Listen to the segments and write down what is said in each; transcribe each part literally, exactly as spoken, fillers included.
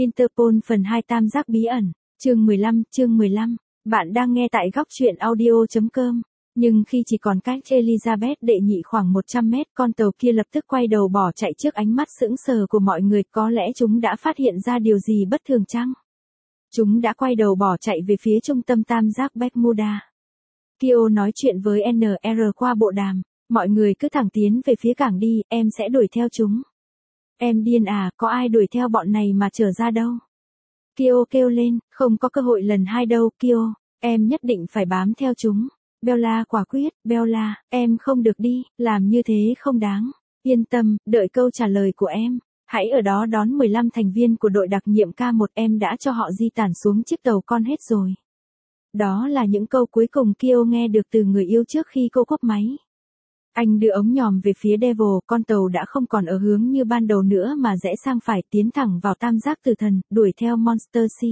Interpol phần hai Tam giác bí ẩn, chương mười lăm, chương mười lăm. Bạn đang nghe tại góc truyện audio.com. Nhưng khi chỉ còn cách Elizabeth đệ nhị khoảng một trăm mét, con tàu kia lập tức quay đầu bỏ chạy trước ánh mắt sững sờ của mọi người. Có lẽ chúng đã phát hiện ra điều gì bất thường chăng? Chúng đã quay đầu bỏ chạy về phía trung tâm tam giác Bermuda. Kyo nói chuyện với en rờ qua bộ đàm. Mọi người cứ thẳng tiến về phía cảng đi, em sẽ đuổi theo chúng. Em điên à, có ai đuổi theo bọn này mà trở ra đâu. Kyo kêu lên, không có cơ hội lần hai đâu, Kyo. Em nhất định phải bám theo chúng. Bella quả quyết, Bella, em không được đi, làm như thế không đáng. Yên tâm, đợi câu trả lời của em. Hãy ở đó đón mười lăm thành viên của đội đặc nhiệm K một, em đã cho họ di tản xuống chiếc tàu con hết rồi. Đó là những câu cuối cùng Kyo nghe được từ người yêu trước khi cô cúp máy. Anh đưa ống nhòm về phía Devil, con tàu đã không còn ở hướng như ban đầu nữa mà rẽ sang phải tiến thẳng vào tam giác tử thần, đuổi theo Monster Sea.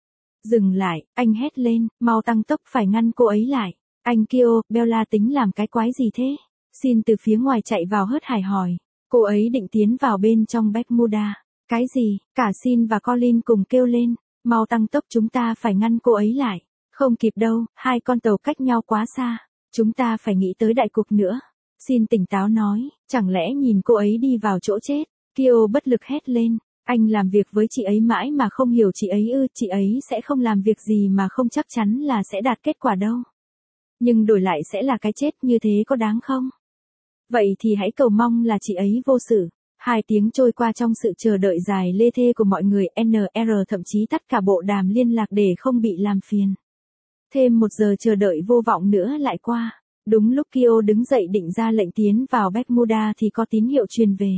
Dừng lại, anh hét lên, mau tăng tốc phải ngăn cô ấy lại. Anh Kyo, Bella tính làm cái quái gì thế? Xin từ phía ngoài chạy vào hớt hải hỏi. Cô ấy định tiến vào bên trong Bermuda. Cái gì? Cả Sin và Colin cùng kêu lên. Mau tăng tốc, chúng ta phải ngăn cô ấy lại. Không kịp đâu, hai con tàu cách nhau quá xa. Chúng ta phải nghĩ tới đại cục nữa. Sin tỉnh táo nói, chẳng lẽ nhìn cô ấy đi vào chỗ chết? Kyo bất lực hét lên. Anh làm việc với chị ấy mãi mà không hiểu chị ấy ư, chị ấy sẽ không làm việc gì mà không chắc chắn là sẽ đạt kết quả đâu. Nhưng đổi lại sẽ là cái chết, như thế có đáng không? Vậy thì hãy cầu mong là chị ấy vô sự. Hai tiếng trôi qua trong sự chờ đợi dài lê thê của mọi người, en rờ thậm chí tắt cả bộ đàm liên lạc để không bị làm phiền. Thêm một giờ chờ đợi vô vọng nữa lại qua. Đúng lúc Kyo đứng dậy định ra lệnh tiến vào Bermuda thì có tín hiệu truyền về.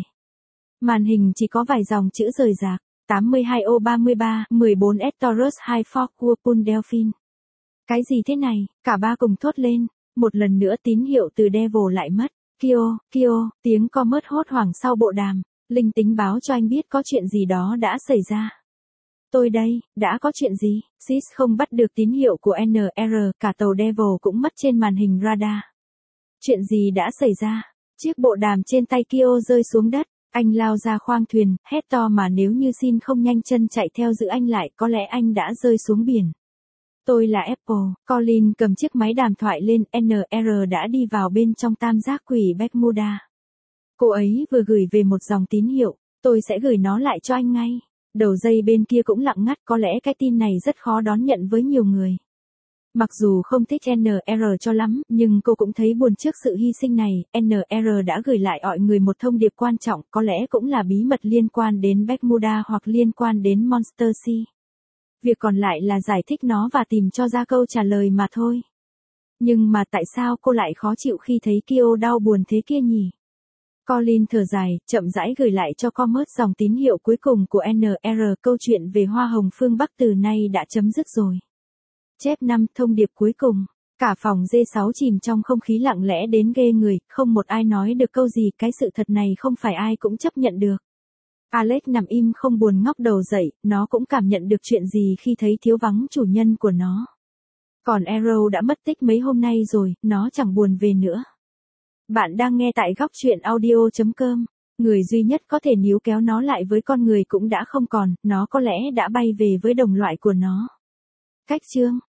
Màn hình chỉ có vài dòng chữ rời rạc. tám mươi hai O ba mươi ba, mười bốn S Taurus hai Fort Whirlpool Delphin. Cái gì thế này? Cả ba cùng thốt lên. Một lần nữa tín hiệu từ Devil lại mất. Kyo, Kyo, tiếng Comet hốt hoảng sau bộ đàm. Linh tính báo cho anh biết có chuyện gì đó đã xảy ra. Tôi đây, đã có chuyện gì? Sis không bắt được tín hiệu của en rờ, cả tàu Devil cũng mất trên màn hình radar. Chuyện gì đã xảy ra? Chiếc bộ đàm trên tay Kyo rơi xuống đất. Anh lao ra khoang thuyền, hét to mà nếu như Sin không nhanh chân chạy theo giữ anh lại, có lẽ anh đã rơi xuống biển. Tôi là Apple. Colin cầm chiếc máy đàm thoại lên, en rờ đã đi vào bên trong tam giác quỷ Bermuda. Cô ấy vừa gửi về một dòng tín hiệu, tôi sẽ gửi nó lại cho anh ngay. Đầu dây bên kia cũng lặng ngắt, có lẽ cái tin này rất khó đón nhận với nhiều người. Mặc dù không thích en rờ cho lắm, nhưng cô cũng thấy buồn trước sự hy sinh này. en rờ đã gửi lại mọi người một thông điệp quan trọng, có lẽ cũng là bí mật liên quan đến Bermuda hoặc liên quan đến Monster Sea. Việc còn lại là giải thích nó và tìm cho ra câu trả lời mà thôi. Nhưng mà tại sao cô lại khó chịu khi thấy Kyo đau buồn thế kia nhỉ? Colin thở dài, chậm rãi gửi lại cho Comet dòng tín hiệu cuối cùng của en rờ. Câu chuyện về Hoa Hồng phương Bắc từ nay đã chấm dứt rồi. Chép năm, thông điệp cuối cùng. Cả phòng G sáu chìm trong không khí lặng lẽ đến ghê người, không một ai nói được câu gì, cái sự thật này không phải ai cũng chấp nhận được. Alex nằm im không buồn ngóc đầu dậy, nó cũng cảm nhận được chuyện gì khi thấy thiếu vắng chủ nhân của nó. Còn Arrow đã mất tích mấy hôm nay rồi, nó chẳng buồn về nữa. Bạn đang nghe tại góc truyện audio.com. Người duy nhất có thể níu kéo nó lại với con người cũng đã không còn, nó có lẽ đã bay về với đồng loại của nó. Cách chương